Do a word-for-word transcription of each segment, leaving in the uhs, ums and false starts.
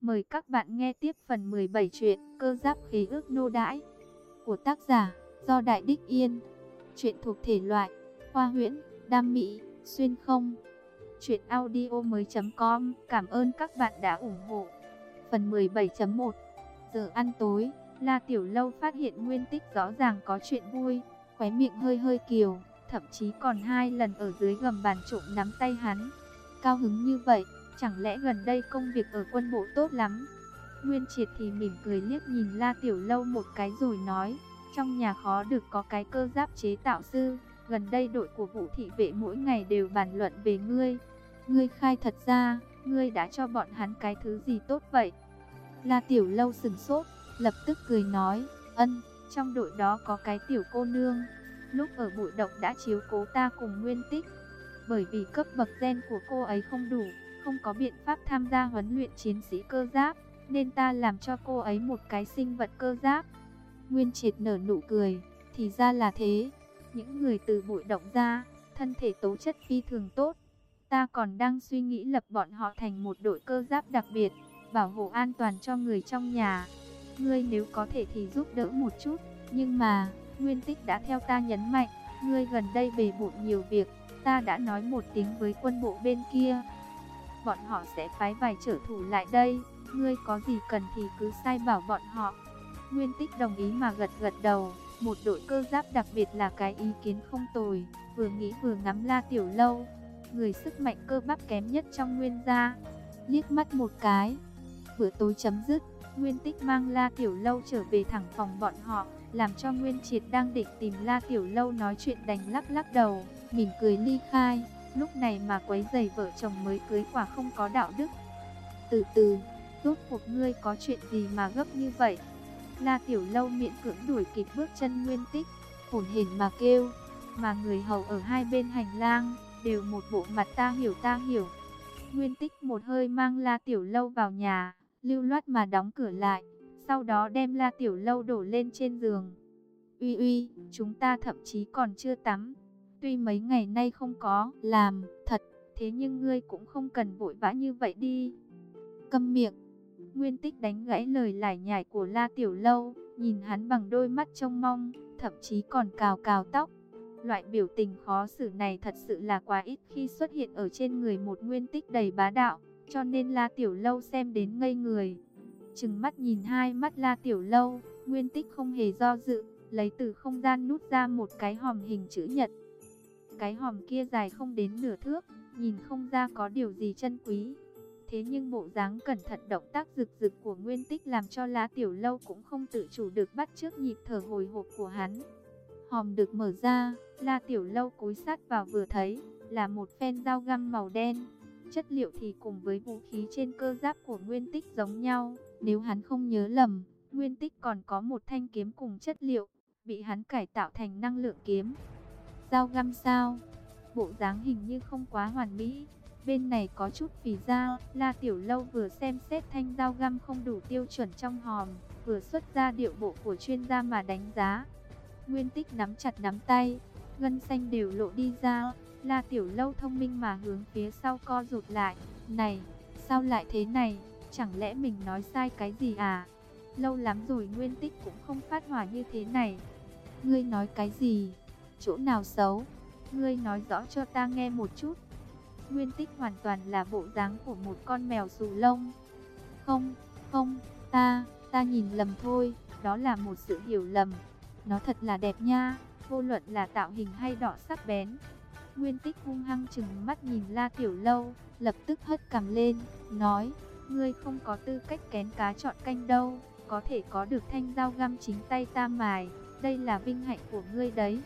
Mời các bạn nghe tiếp phần mười bảy truyện Cơ Giáp Khế Ước Nô Đãi của tác giả Do Đại Đích Yên. Truyện thuộc thể loại khoa huyễn, đam mỹ, xuyên không. Truyện audio mới.com. Cảm ơn các bạn đã ủng hộ. Phần mười bảy chấm một. Giờ ăn tối, La Tiểu Lâu phát hiện Nguyên Tích rõ ràng có chuyện vui, khóe miệng hơi hơi kiều, thậm chí còn hai lần ở dưới gầm bàn trộm nắm tay hắn. Cao hứng như vậy, chẳng lẽ gần đây công việc ở quân bộ tốt lắm? Nguyên Triệt thì mỉm cười liếc nhìn La Tiểu Lâu một cái rồi nói, trong nhà khó được có cái cơ giáp chế tạo sư, gần đây đội của Vũ thị vệ mỗi ngày đều bàn luận về ngươi. Ngươi khai thật ra, ngươi đã cho bọn hắn cái thứ gì tốt vậy? La Tiểu Lâu sừng sốt, lập tức cười nói, ân, trong đội đó có cái tiểu cô nương, lúc ở bụi động đã chiếu cố ta cùng Nguyên Tích. Bởi vì cấp bậc gen của cô ấy không đủ, không có biện pháp tham gia huấn luyện chiến sĩ cơ giáp, nên ta làm cho cô ấy một cái sinh vật cơ giáp. Nguyên Triệt nở nụ cười, thì ra là thế. Những người từ bụi động ra, thân thể tố chất phi thường tốt. Ta còn đang suy nghĩ lập bọn họ thành một đội cơ giáp đặc biệt, bảo hộ an toàn cho người trong nhà. Ngươi nếu có thể thì giúp đỡ một chút. Nhưng mà, Nguyên Tích đã theo ta nhấn mạnh, ngươi gần đây bề bộn nhiều việc. Ta đã nói một tiếng với quân bộ bên kia, bọn họ sẽ phái vài trợ thủ lại đây. Ngươi có gì cần thì cứ sai bảo bọn họ. Nguyên Tích đồng ý mà gật gật đầu. Một đội cơ giáp đặc biệt là cái ý kiến không tồi. Vừa nghĩ vừa ngắm La Tiểu Lâu, người sức mạnh cơ bắp kém nhất trong Nguyên gia. Liếc mắt một cái, bữa tối chấm dứt, Nguyên Tích mang La Tiểu Lâu trở về thẳng phòng bọn họ, làm cho Nguyên Triệt đang định tìm La Tiểu Lâu nói chuyện đành lắc lắc đầu, mỉm cười ly khai. Lúc này mà quấy rầy vợ chồng mới cưới quả không có đạo đức. Từ từ, rốt cuộc ngươi có chuyện gì mà gấp như vậy? La Tiểu Lâu miễn cưỡng đuổi kịp bước chân Nguyên Tích, hổn hển mà kêu, mà người hầu ở hai bên hành lang đều một bộ mặt ta hiểu ta hiểu. Nguyên Tích một hơi mang La Tiểu Lâu vào nhà, lưu loát mà đóng cửa lại, sau đó đem La Tiểu Lâu đổ lên trên giường. Uy uy, chúng ta thậm chí còn chưa tắm. Tuy mấy ngày nay không có làm thật, thế nhưng ngươi cũng không cần vội vã như vậy đi. Câm miệng. Nguyên Tích đánh gãy lời lải nhải của La Tiểu Lâu, nhìn hắn bằng đôi mắt trông mong, thậm chí còn cào cào tóc. Loại biểu tình khó xử này thật sự là quá ít khi xuất hiện ở trên người một Nguyên Tích đầy bá đạo, cho nên La Tiểu Lâu xem đến ngây người. Trừng mắt nhìn hai mắt La Tiểu Lâu, Nguyên Tích không hề do dự, lấy từ không gian nút ra một cái hòm hình chữ nhật. Cái hòm kia dài không đến nửa thước, nhìn không ra có điều gì chân quý. Thế nhưng bộ dáng cẩn thận động tác rực rực của Nguyên Tích làm cho La Tiểu Lâu cũng không tự chủ được bắt chước nhịp thở hồi hộp của hắn. Hòm được mở ra, La Tiểu Lâu cúi sát vào vừa thấy, là một phen dao găm màu đen. Chất liệu thì cùng với vũ khí trên cơ giáp của Nguyên Tích giống nhau. Nếu hắn không nhớ lầm, Nguyên Tích còn có một thanh kiếm cùng chất liệu, bị hắn cải tạo thành năng lượng kiếm. Dao găm sao? Bộ dáng hình như không quá hoàn mỹ. Bên này có chút phì ra. La Tiểu Lâu vừa xem xét thanh dao găm không đủ tiêu chuẩn trong hòm, vừa xuất ra điệu bộ của chuyên gia mà đánh giá. Nguyên Tích nắm chặt nắm tay, gân xanh đều lộ đi ra. La Tiểu Lâu thông minh mà hướng phía sau co rụt lại. Này, sao lại thế này? Chẳng lẽ mình nói sai cái gì à? Lâu lắm rồi Nguyên Tích cũng không phát hỏa như thế này. Ngươi nói cái gì? Chỗ nào xấu? Ngươi nói rõ cho ta nghe một chút. Nguyên Tích hoàn toàn là bộ dáng của một con mèo xù lông. Không, không, ta, ta nhìn lầm thôi, đó là một sự hiểu lầm. Nó thật là đẹp nha, vô luận là tạo hình hay đỏ sắc bén. Nguyên Tích hung hăng chừng mắt nhìn La Tiểu Lâu, lập tức hất cằm lên, nói, ngươi không có tư cách kén cá chọn canh đâu, có thể có được thanh dao găm chính tay ta mài, đây là vinh hạnh của ngươi đấy.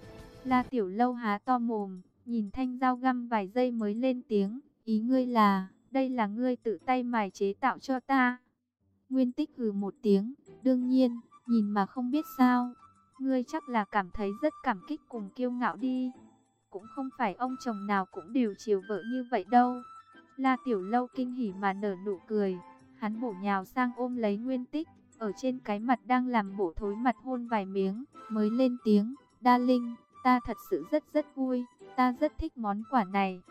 La Tiểu Lâu há to mồm, nhìn thanh dao găm vài giây mới lên tiếng, ý ngươi là, đây là ngươi tự tay mài chế tạo cho ta. Nguyên Tích hừ một tiếng, đương nhiên, nhìn mà không biết sao. Ngươi chắc là cảm thấy rất cảm kích cùng kiêu ngạo đi. Cũng không phải ông chồng nào cũng đều chiều vợ như vậy đâu. La Tiểu Lâu kinh hỉ mà nở nụ cười. Hắn bổ nhào sang ôm lấy Nguyên Tích, ở trên cái mặt đang làm bổ thối mặt hôn vài miếng, mới lên tiếng, Đa Linh, ta thật sự rất rất vui, ta rất thích món quà này.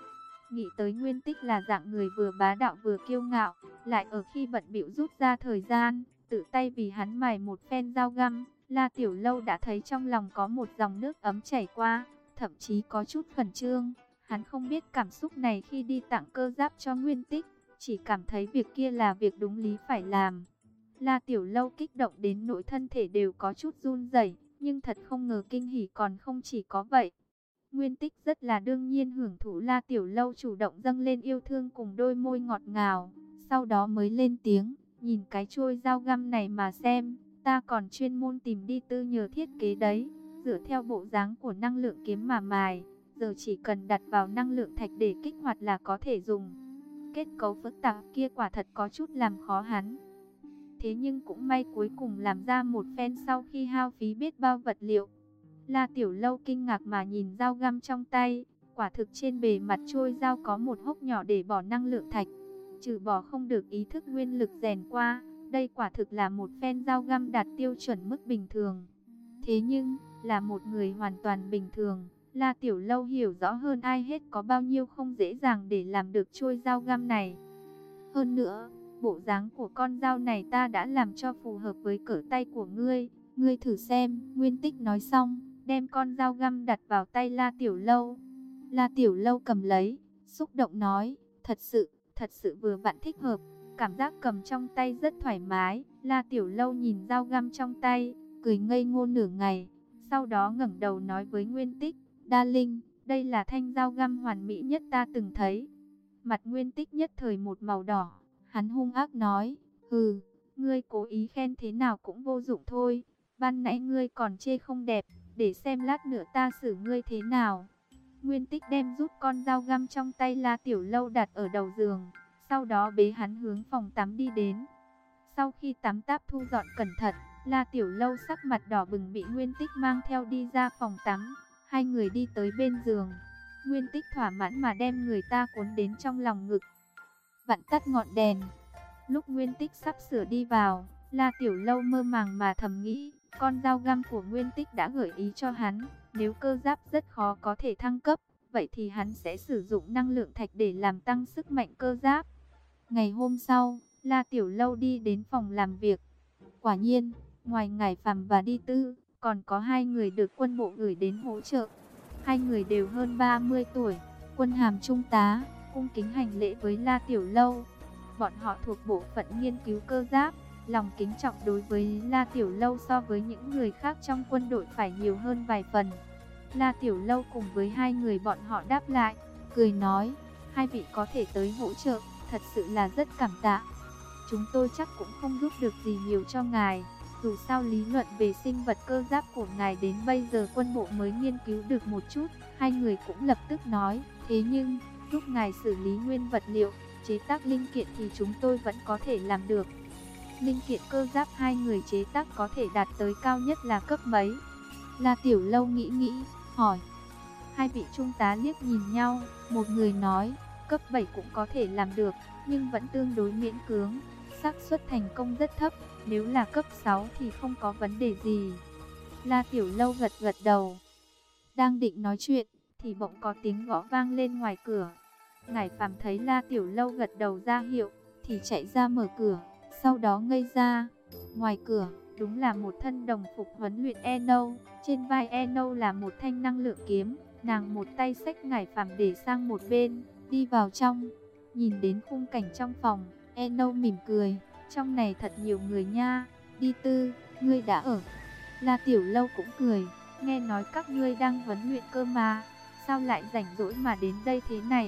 Nghĩ tới Nguyên Tích là dạng người vừa bá đạo vừa kiêu ngạo, lại ở khi bận bịu rút ra thời gian, tự tay vì hắn mài một phen dao găm, La Tiểu Lâu đã thấy trong lòng có một dòng nước ấm chảy qua, thậm chí có chút khẩn trương. Hắn không biết cảm xúc này khi đi tặng cơ giáp cho Nguyên Tích, chỉ cảm thấy việc kia là việc đúng lý phải làm. La Tiểu Lâu kích động đến nỗi thân thể đều có chút run rẩy, nhưng thật không ngờ kinh hỉ còn không chỉ có vậy. Nguyên Tích rất là đương nhiên hưởng thụ La Tiểu Lâu chủ động dâng lên yêu thương cùng đôi môi ngọt ngào, sau đó mới lên tiếng, nhìn cái chuôi dao găm này mà xem, ta còn chuyên môn tìm đi tư nhờ thiết kế đấy, dựa theo bộ dáng của năng lượng kiếm mà mài, giờ chỉ cần đặt vào năng lượng thạch để kích hoạt là có thể dùng. Kết cấu phức tạp kia quả thật có chút làm khó hắn. Thế nhưng cũng may cuối cùng làm ra một phen sau khi hao phí biết bao vật liệu. La Tiểu Lâu kinh ngạc mà nhìn dao găm trong tay, quả thực trên bề mặt trôi dao có một hốc nhỏ để bỏ năng lượng thạch. Trừ bỏ không được ý thức nguyên lực rèn qua, đây quả thực là một phen dao găm đạt tiêu chuẩn mức bình thường. Thế nhưng, là một người hoàn toàn bình thường, La Tiểu Lâu hiểu rõ hơn ai hết có bao nhiêu không dễ dàng để làm được trôi dao găm này. Hơn nữa, bộ dáng của con dao này ta đã làm cho phù hợp với cỡ tay của ngươi, ngươi thử xem. Nguyên Tích nói xong, đem con dao găm đặt vào tay La Tiểu Lâu. La Tiểu Lâu cầm lấy, xúc động nói, thật sự, thật sự vừa vặn thích hợp, cảm giác cầm trong tay rất thoải mái. La Tiểu Lâu nhìn dao găm trong tay, cười ngây ngô nửa ngày, sau đó ngẩng đầu nói với Nguyên Tích, Đa Linh, đây là thanh dao găm hoàn mỹ nhất ta từng thấy. Mặt Nguyên Tích nhất thời một màu đỏ, hắn hung ác nói, hừ, ngươi cố ý khen thế nào cũng vô dụng thôi, ban nãy ngươi còn chê không đẹp, để xem lát nữa ta xử ngươi thế nào. Nguyên Tích đem rút con dao găm trong tay La Tiểu Lâu đặt ở đầu giường, sau đó bế hắn hướng phòng tắm đi đến. Sau khi tắm táp thu dọn cẩn thận, La Tiểu Lâu sắc mặt đỏ bừng bị Nguyên Tích mang theo đi ra phòng tắm. Hai người đi tới bên giường, Nguyên Tích thỏa mãn mà đem người ta cuốn đến trong lòng ngực, vặn tắt ngọn đèn. Lúc Nguyên Tích sắp sửa đi vào, La Tiểu Lâu mơ màng mà thầm nghĩ, con dao găm của Nguyên Tích đã gợi ý cho hắn, nếu cơ giáp rất khó có thể thăng cấp, vậy thì hắn sẽ sử dụng năng lượng thạch để làm tăng sức mạnh cơ giáp. Ngày hôm sau, La Tiểu Lâu đi đến phòng làm việc. Quả nhiên, ngoài Ngải Phàm và Đi Tư, còn có hai người được quân bộ gửi đến hỗ trợ. Hai người đều hơn ba mươi tuổi, quân hàm trung tá, cung kính hành lễ với La Tiểu Lâu. Bọn họ thuộc bộ phận nghiên cứu cơ giáp, lòng kính trọng đối với La Tiểu Lâu so với những người khác trong quân đội phải nhiều hơn vài phần. La Tiểu Lâu cùng với hai người bọn họ đáp lại, cười nói, hai vị có thể tới hỗ trợ, thật sự là rất cảm tạ. Chúng tôi chắc cũng không giúp được gì nhiều cho ngài, dù sao lý luận về sinh vật cơ giáp của ngài đến bây giờ quân bộ mới nghiên cứu được một chút. Hai người cũng lập tức nói, thế nhưng, giúp ngài xử lý nguyên vật liệu, chế tác linh kiện thì chúng tôi vẫn có thể làm được. Linh kiện cơ giáp hai người chế tác có thể đạt tới cao nhất là cấp mấy? La Tiểu Lâu nghĩ nghĩ, hỏi. Hai vị trung tá liếc nhìn nhau, một người nói, cấp bảy cũng có thể làm được, nhưng vẫn tương đối miễn cưỡng, xác suất thành công rất thấp, nếu là cấp sáu thì không có vấn đề gì. La Tiểu Lâu gật gật đầu. Đang định nói chuyện, thì bỗng có tiếng gõ vang lên ngoài cửa. Ngải Phàm thấy La Tiểu Lâu gật đầu ra hiệu, thì chạy ra mở cửa, sau đó ngây ra. Ngoài cửa, đúng là một thân đồng phục huấn luyện Eno, trên vai Eno là một thanh năng lượng kiếm. Nàng một tay xách Ngải Phàm để sang một bên, đi vào trong. Nhìn đến khung cảnh trong phòng, Eno mỉm cười, trong này thật nhiều người nha. Đi Tư, ngươi đã ở. La Tiểu Lâu cũng cười, nghe nói các ngươi đang huấn luyện cơ mà, sao lại rảnh rỗi mà đến đây thế này?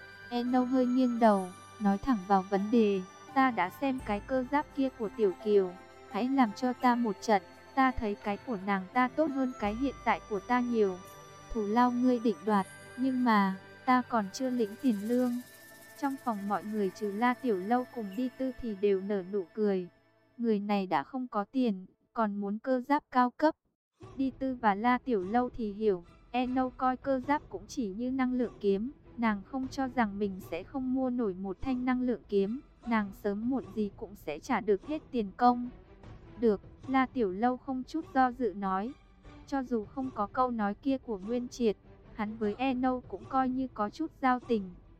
Eno hơi nghiêng đầu, nói thẳng vào vấn đề, ta đã xem cái cơ giáp kia của Tiểu Kiều, hãy làm cho ta một trận, ta thấy cái của nàng ta tốt hơn cái hiện tại của ta nhiều. Thù lao ngươi định đoạt, nhưng mà, ta còn chưa lĩnh tiền lương. Trong phòng mọi người trừ La Tiểu Lâu cùng Đi Tư thì đều nở nụ cười. Người này đã không có tiền, còn muốn cơ giáp cao cấp. Đi Tư và La Tiểu Lâu thì hiểu, Eno coi cơ giáp cũng chỉ như năng lượng kiếm. Nàng không cho rằng mình sẽ không mua nổi một thanh năng lượng kiếm. Nàng sớm muộn gì cũng sẽ trả được hết tiền công. Được, La Tiểu Lâu không chút do dự nói. Cho dù không có câu nói kia của Nguyên Triệt, hắn với Eno cũng coi như có chút giao tình.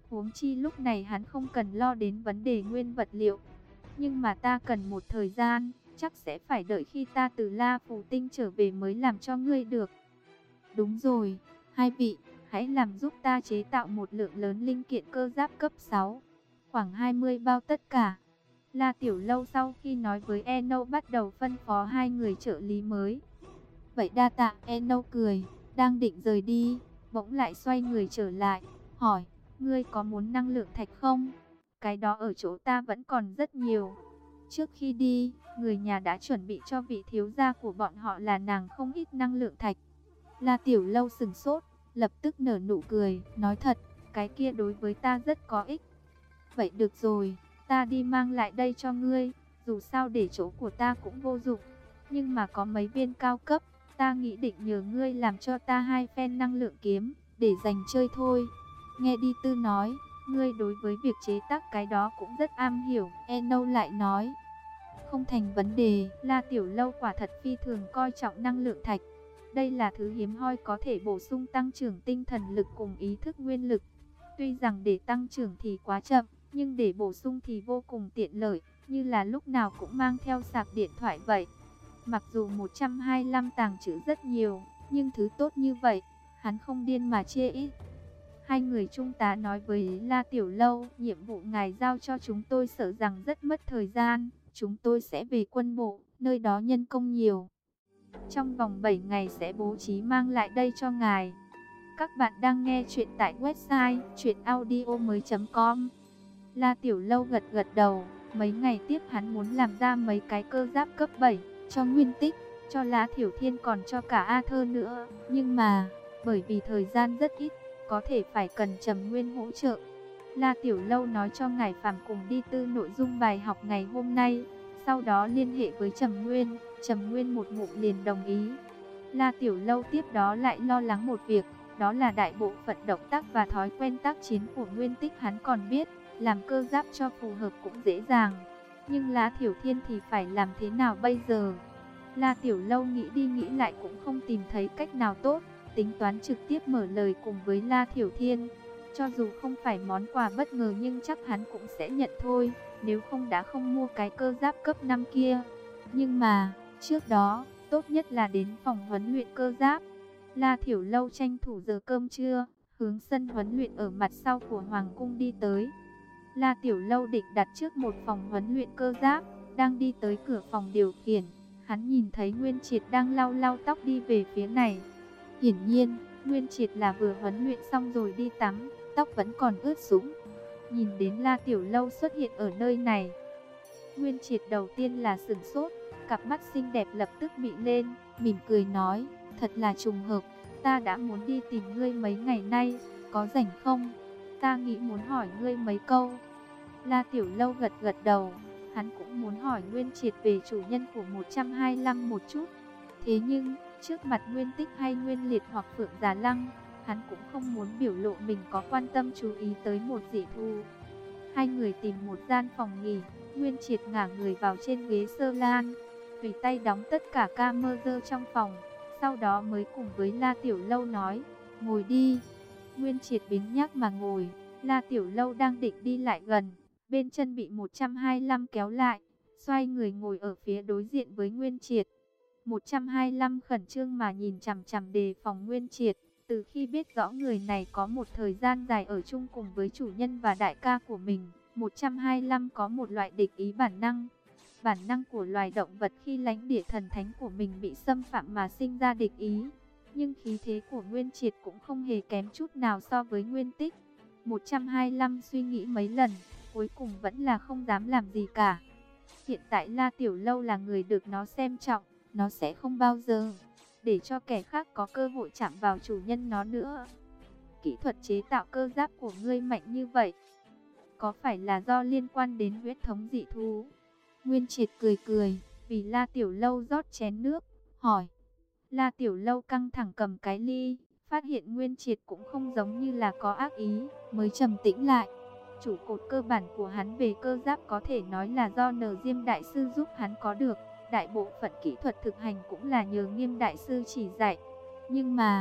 Huống chi lúc này hắn không cần lo đến vấn đề nguyên vật liệu. Nhưng mà ta cần một thời gian, chắc sẽ phải đợi khi ta từ La Phù Tinh trở về mới làm cho ngươi được. Đúng rồi, hai vị, hãy làm giúp ta chế tạo một lượng lớn linh kiện cơ giáp cấp sáu, khoảng hai mươi bao tất cả. La Tiểu Lâu sau khi nói với Eno bắt đầu phân phó hai người trợ lý mới. Vậy đa tạ. Eno cười, đang định rời đi, bỗng lại xoay người trở lại, hỏi, ngươi có muốn năng lượng thạch không? Cái đó ở chỗ ta vẫn còn rất nhiều. Trước khi đi, người nhà đã chuẩn bị cho vị thiếu gia của bọn họ là nàng không ít năng lượng thạch. La Tiểu Lâu sừng sốt, lập tức nở nụ cười, nói thật, cái kia đối với ta rất có ích. Vậy được rồi, ta đi mang lại đây cho ngươi, dù sao để chỗ của ta cũng vô dụng. Nhưng mà có mấy viên cao cấp, ta nghĩ định nhờ ngươi làm cho ta hai phen năng lượng kiếm, để dành chơi thôi. Nghe Đi Tư nói, ngươi đối với việc chế tác cái đó cũng rất am hiểu. Eno lại nói, không thành vấn đề. La Tiểu Lâu quả thật phi thường coi trọng năng lượng thạch. Đây là thứ hiếm hoi có thể bổ sung tăng trưởng tinh thần lực cùng ý thức nguyên lực. Tuy rằng để tăng trưởng thì quá chậm, nhưng để bổ sung thì vô cùng tiện lợi, như là lúc nào cũng mang theo sạc điện thoại vậy. Mặc dù một trăm hai mươi lăm tàng trữ rất nhiều, nhưng thứ tốt như vậy, hắn không điên mà chê ít. Hai người trung tá nói với La Tiểu Lâu, nhiệm vụ ngài giao cho chúng tôi sợ rằng rất mất thời gian, chúng tôi sẽ về quân bộ, nơi đó nhân công nhiều. Trong vòng bảy ngày sẽ bố trí mang lại đây cho ngài. Các bạn đang nghe chuyện tại website truyện audio mới chấm com. La Tiểu Lâu gật gật đầu, mấy ngày tiếp hắn muốn làm ra mấy cái cơ giáp cấp bảy, cho Nguyên Tích, cho La Thiểu Thiên còn cho cả A Thơ nữa. Nhưng mà, bởi vì thời gian rất ít, có thể phải cần Trầm Nguyên hỗ trợ. La Tiểu Lâu nói cho Ngải Phàm cùng đi tư nội dung bài học ngày hôm nay, sau đó liên hệ với Trầm Nguyên, Trầm Nguyên một ngụm liền đồng ý. La Tiểu Lâu tiếp đó lại lo lắng một việc, đó là đại bộ phận động tác và thói quen tác chiến của Nguyên Tích hắn còn biết, làm cơ giáp cho phù hợp cũng dễ dàng. Nhưng La Thiểu Thiên thì phải làm thế nào bây giờ? La Tiểu Lâu nghĩ đi nghĩ lại cũng không tìm thấy cách nào tốt, tính toán trực tiếp mở lời cùng với La Thiểu Thiên. Cho dù không phải món quà bất ngờ nhưng chắc hắn cũng sẽ nhận thôi, nếu không đã không mua cái cơ giáp cấp năm kia. Nhưng mà, trước đó, tốt nhất là đến phòng huấn luyện cơ giáp. La Thiểu Lâu tranh thủ giờ cơm trưa, hướng sân huấn luyện ở mặt sau của Hoàng cung đi tới. La Tiểu Lâu định đặt trước một phòng huấn luyện cơ giáp, đang đi tới cửa phòng điều khiển, hắn nhìn thấy Nguyên Triệt đang lau lau tóc đi về phía này. Hiển nhiên, Nguyên Triệt là vừa huấn luyện xong rồi đi tắm, tóc vẫn còn ướt sũng. Nhìn đến La Tiểu Lâu xuất hiện ở nơi này, Nguyên Triệt đầu tiên là sửng sốt, cặp mắt xinh đẹp lập tức bị lên, mỉm cười nói, thật là trùng hợp, ta đã muốn đi tìm ngươi mấy ngày nay, có rảnh không? Ta nghĩ muốn hỏi ngươi mấy câu. La Tiểu Lâu gật gật đầu, hắn cũng muốn hỏi Nguyên Triệt về chủ nhân của một trăm hai mươi lăm một chút. Thế nhưng, trước mặt Nguyên Tích hay Nguyên Liệt hoặc Phượng Giả Lăng, hắn cũng không muốn biểu lộ mình có quan tâm chú ý tới một dị thú. Hai người tìm một gian phòng nghỉ, Nguyên Triệt ngả người vào trên ghế sơ lan, tùy tay đóng tất cả camera trong phòng, sau đó mới cùng với La Tiểu Lâu nói, ngồi đi. Nguyên Triệt biếng nhác mà ngồi, La Tiểu Lâu đang định đi lại gần, bên chân bị một trăm hai mươi lăm kéo lại, xoay người ngồi ở phía đối diện với Nguyên Triệt. một trăm hai mươi lăm khẩn trương mà nhìn chằm chằm đề phòng Nguyên Triệt, từ khi biết rõ người này có một thời gian dài ở chung cùng với chủ nhân và đại ca của mình, một trăm hai mươi lăm có một loại địch ý bản năng. Bản năng của loài động vật khi lãnh địa thần thánh của mình bị xâm phạm mà sinh ra địch ý. Nhưng khí thế của Nguyên Triệt cũng không hề kém chút nào so với Nguyên Tích. một trăm hai mươi lăm suy nghĩ mấy lần, cuối cùng vẫn là không dám làm gì cả. Hiện tại La Tiểu Lâu là người được nó xem trọng, nó sẽ không bao giờ để cho kẻ khác có cơ hội chạm vào chủ nhân nó nữa. Kỹ thuật chế tạo cơ giáp của ngươi mạnh như vậy, có phải là do liên quan đến huyết thống dị thú? Nguyên Triệt cười cười, vì La Tiểu Lâu rót chén nước, hỏi. La Tiểu Lâu căng thẳng cầm cái ly, phát hiện Nguyên Triệt cũng không giống như là có ác ý, mới trầm tĩnh lại. Chủ cột cơ bản của hắn về cơ giáp có thể nói là do Nờ Diêm Đại Sư giúp hắn có được, đại bộ phận kỹ thuật thực hành cũng là nhờ Nghiêm Đại Sư chỉ dạy. Nhưng mà,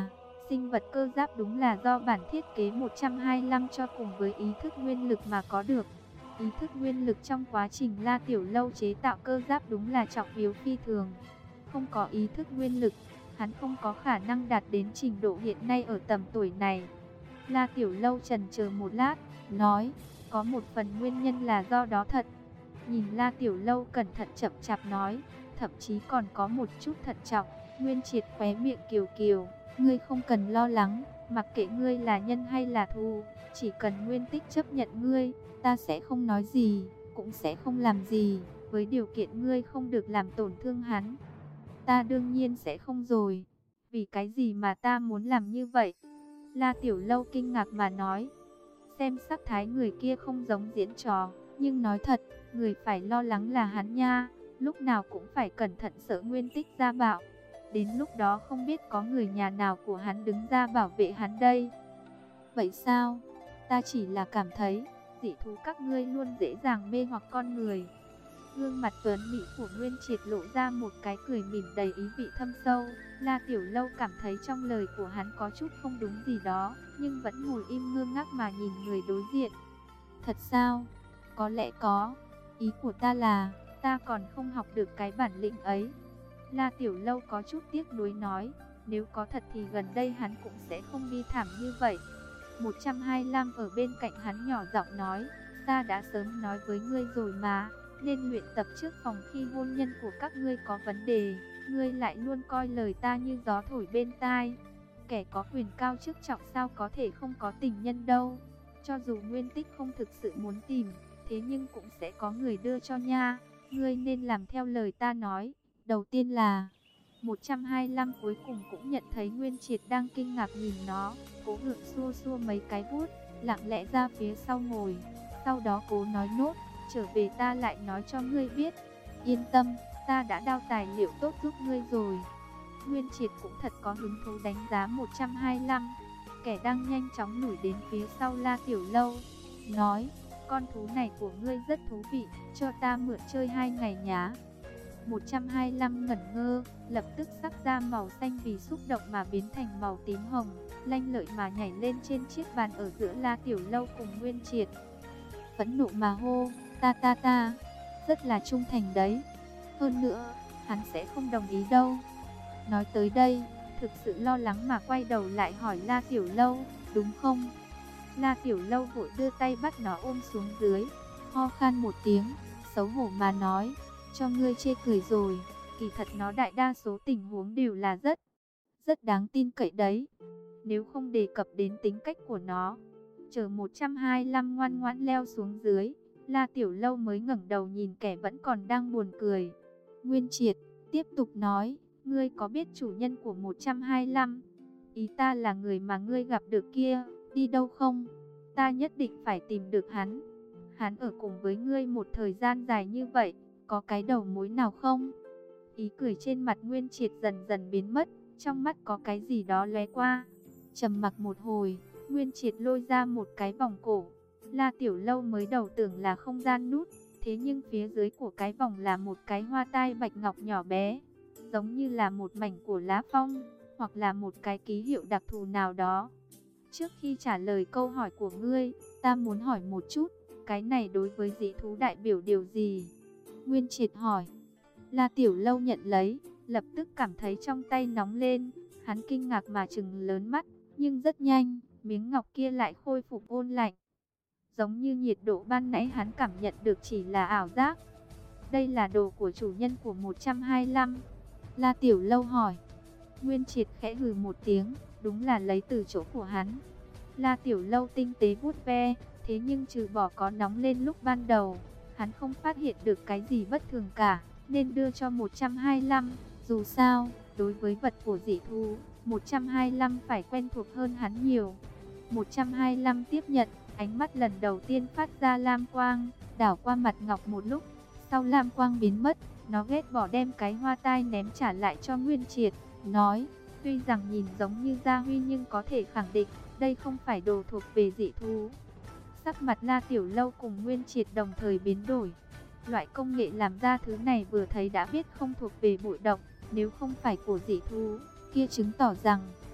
Sinh vật cơ giáp đúng là do bản thiết kế một trăm hai mươi lăm cho cùng với ý thức nguyên lực mà có được. Ý thức nguyên lực trong quá trình La Tiểu Lâu chế tạo cơ giáp đúng là trọng yếu phi thường. Không có ý thức nguyên lực, hắn không có khả năng đạt đến trình độ hiện nay ở tầm tuổi này. La Tiểu Lâu chần chờ một lát, nói, có một phần nguyên nhân là do đó thật. Nhìn La Tiểu Lâu cẩn thận chậm chạp nói, thậm chí còn có một chút thận trọng. Nguyên Triệt khóe miệng kiều kiều, ngươi không cần lo lắng, mặc kệ ngươi là nhân hay là thù, chỉ cần Nguyên Tích chấp nhận ngươi, ta sẽ không nói gì, cũng sẽ không làm gì, với điều kiện ngươi không được làm tổn thương hắn. Ta đương nhiên sẽ không rồi. Vì cái gì mà ta muốn làm như vậy? La Tiểu Lâu kinh ngạc mà nói. Xem sắc thái người kia không giống diễn trò, nhưng nói thật, người phải lo lắng là hắn nha, lúc nào cũng phải cẩn thận sợ Nguyên Tích ra bạo. Đến lúc đó không biết có người nhà nào của hắn đứng ra bảo vệ hắn đây. Vậy sao? Ta chỉ là cảm thấy, dị thú các ngươi luôn dễ dàng mê hoặc con người. Gương mặt tuấn mỹ của Nguyên Triệt lộ ra một cái cười mỉm đầy ý vị thâm sâu. La Tiểu Lâu cảm thấy trong lời của hắn có chút không đúng gì đó, nhưng vẫn ngồi im ngơ ngác mà nhìn người đối diện. Thật sao? Có lẽ có. Ý của ta là, ta còn không học được cái bản lĩnh ấy. La Tiểu Lâu có chút tiếc nuối nói, nếu có thật thì gần đây hắn cũng sẽ không bi thảm như vậy. một trăm hai mươi lăm ở bên cạnh hắn nhỏ giọng nói, ta đã sớm nói với ngươi rồi mà, nên luyện tập trước phòng khi hôn nhân của các ngươi có vấn đề, ngươi lại luôn coi lời ta như gió thổi bên tai. Kẻ có quyền cao chức trọng sao có thể không có tình nhân đâu. Cho dù Nguyên Tích không thực sự muốn tìm, thế nhưng cũng sẽ có người đưa cho nha. Ngươi nên làm theo lời ta nói. Đầu tiên là một trăm hai mươi lăm cuối cùng cũng nhận thấy Nguyên Triệt đang kinh ngạc nhìn nó, cố gượng xua xua mấy cái vuốt, lặng lẽ ra phía sau ngồi. Sau đó cố nói nốt, trở về ta lại nói cho ngươi biết. Yên tâm, ta đã đao tài liệu tốt giúp ngươi rồi. Nguyên Triệt cũng thật có hứng thú đánh giá một trăm hai mươi lăm, kẻ đang nhanh chóng lủi đến phía sau La Tiểu Lâu. Nói, con thú này của ngươi rất thú vị, cho ta mượn chơi hai ngày nhá. một trăm hai mươi lăm ngẩn ngơ, lập tức sắc da màu xanh vì xúc động mà biến thành màu tím hồng, lanh lợi mà nhảy lên trên chiếc bàn ở giữa La Tiểu Lâu cùng Nguyên Triệt. Phẫn nộ mà hô, ta ta ta, rất là trung thành đấy. Hơn nữa, hắn sẽ không đồng ý đâu. Nói tới đây, thực sự lo lắng mà quay đầu lại hỏi La Tiểu Lâu, đúng không? La Tiểu Lâu vội đưa tay bắt nó ôm xuống dưới, ho khan một tiếng, xấu hổ mà nói, cho ngươi chê cười rồi, kỳ thật nó đại đa số tình huống đều là rất, rất đáng tin cậy đấy. Nếu không đề cập đến tính cách của nó. Chờ một trăm hai mươi lăm ngoan ngoãn leo xuống dưới, La Tiểu Lâu mới ngẩng đầu nhìn kẻ vẫn còn đang buồn cười. Nguyên Triệt tiếp tục nói, ngươi có biết chủ nhân của một trăm hai mươi lăm? Ý ta là người mà ngươi gặp được kia, đi đâu không? Ta nhất định phải tìm được hắn. Hắn ở cùng với ngươi một thời gian dài như vậy, có cái đầu mối nào không? Ý cười trên mặt Nguyên Triệt dần dần biến mất, trong mắt có cái gì đó lóe qua. Trầm mặc một hồi, Nguyên Triệt lôi ra một cái vòng cổ. La Tiểu Lâu mới đầu tưởng là không gian nút, thế nhưng phía dưới của cái vòng là một cái hoa tai bạch ngọc nhỏ bé, giống như là một mảnh của lá phong, hoặc là một cái ký hiệu đặc thù nào đó. Trước khi trả lời câu hỏi của ngươi, ta muốn hỏi một chút, cái này đối với dị thú đại biểu điều gì? Nguyên Triệt hỏi. La Tiểu Lâu nhận lấy, lập tức cảm thấy trong tay nóng lên, hắn kinh ngạc mà trừng lớn mắt, nhưng rất nhanh, miếng ngọc kia lại khôi phục ôn lạnh. Giống như nhiệt độ ban nãy hắn cảm nhận được chỉ là ảo giác. Đây là đồ của chủ nhân của một trăm hai mươi lăm. La Tiểu Lâu hỏi. Nguyên Triệt khẽ hừ một tiếng, đúng là lấy từ chỗ của hắn. La Tiểu Lâu tinh tế vuốt ve, thế nhưng trừ bỏ có nóng lên lúc ban đầu, hắn không phát hiện được cái gì bất thường cả, nên đưa cho một trăm hai mươi lăm. Dù sao, đối với vật của dị thú, một trăm hai mươi lăm phải quen thuộc hơn hắn nhiều. một trăm hai mươi lăm tiếp nhận, ánh mắt lần đầu tiên phát ra lam quang, đảo qua mặt ngọc một lúc, sau lam quang biến mất, nó ghét bỏ đem cái hoa tai ném trả lại cho Nguyên Triệt, nói, tuy rằng nhìn giống như gia huy nhưng có thể khẳng định, đây không phải đồ thuộc về dị thú. Sắc mặt La Tiểu Lâu cùng Nguyên Triệt đồng thời biến đổi. Loại công nghệ làm ra thứ này vừa thấy đã biết không thuộc về bụi độc, nếu không phải của dị thú, kia chứng tỏ rằng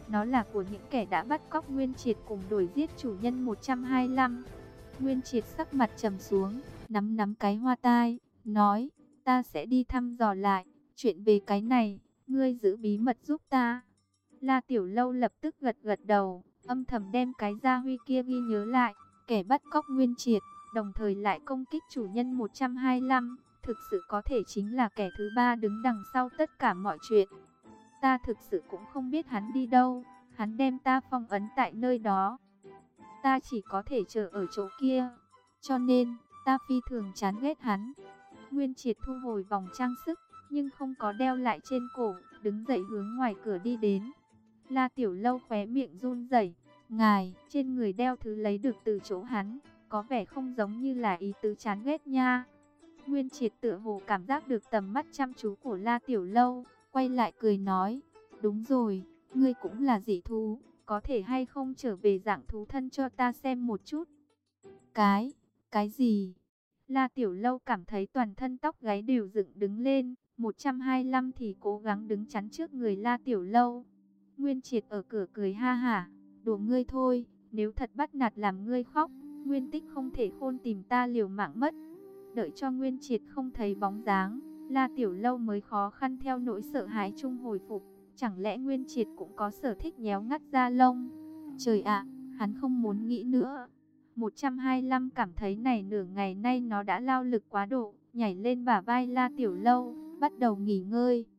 Nó là của những kẻ đã bắt cóc Nguyên Triệt cùng đuổi giết chủ nhân một trăm hai mươi lăm. Nguyên Triệt sắc mặt trầm xuống, nắm nắm cái hoa tai, nói, ta sẽ đi thăm dò lại, chuyện về cái này, ngươi giữ bí mật giúp ta. La Tiểu Lâu lập tức gật gật đầu, âm thầm đem cái gia huy kia ghi nhớ lại, kẻ bắt cóc Nguyên Triệt, đồng thời lại công kích chủ nhân một trăm hai mươi lăm, thực sự có thể chính là kẻ thứ ba đứng đằng sau tất cả mọi chuyện. Ta thực sự cũng không biết hắn đi đâu, hắn đem ta phong ấn tại nơi đó. Ta chỉ có thể chờ ở chỗ kia, cho nên, ta phi thường chán ghét hắn. Nguyên Triệt thu hồi vòng trang sức, nhưng không có đeo lại trên cổ, đứng dậy hướng ngoài cửa đi đến. La Tiểu Lâu khóe miệng run rẩy, ngài, trên người đeo thứ lấy được từ chỗ hắn, có vẻ không giống như là ý tứ chán ghét nha. Nguyên Triệt tựa hồ cảm giác được tầm mắt chăm chú của La Tiểu Lâu, quay lại cười nói, đúng rồi, ngươi cũng là dị thú, có thể hay không trở về dạng thú thân cho ta xem một chút. Cái, cái gì? La Tiểu Lâu cảm thấy toàn thân tóc gáy đều dựng đứng lên, một trăm hai mươi lăm thì cố gắng đứng chắn trước người La Tiểu Lâu. Nguyên Triệt ở cửa cười ha hả, đùa ngươi thôi, nếu thật bắt nạt làm ngươi khóc, Nguyên Tích không thể khôn tìm ta liều mạng mất. Đợi cho Nguyên Triệt không thấy bóng dáng, La Tiểu Lâu mới khó khăn theo nỗi sợ hãi chung hồi phục. Chẳng lẽ Nguyên Triệt cũng có sở thích nhéo ngắt da lông? Trời ạ, hắn không muốn nghĩ nữa. một trăm hai mươi lăm cảm thấy này nửa ngày nay nó đã lao lực quá độ, nhảy lên bả vai La Tiểu Lâu, bắt đầu nghỉ ngơi.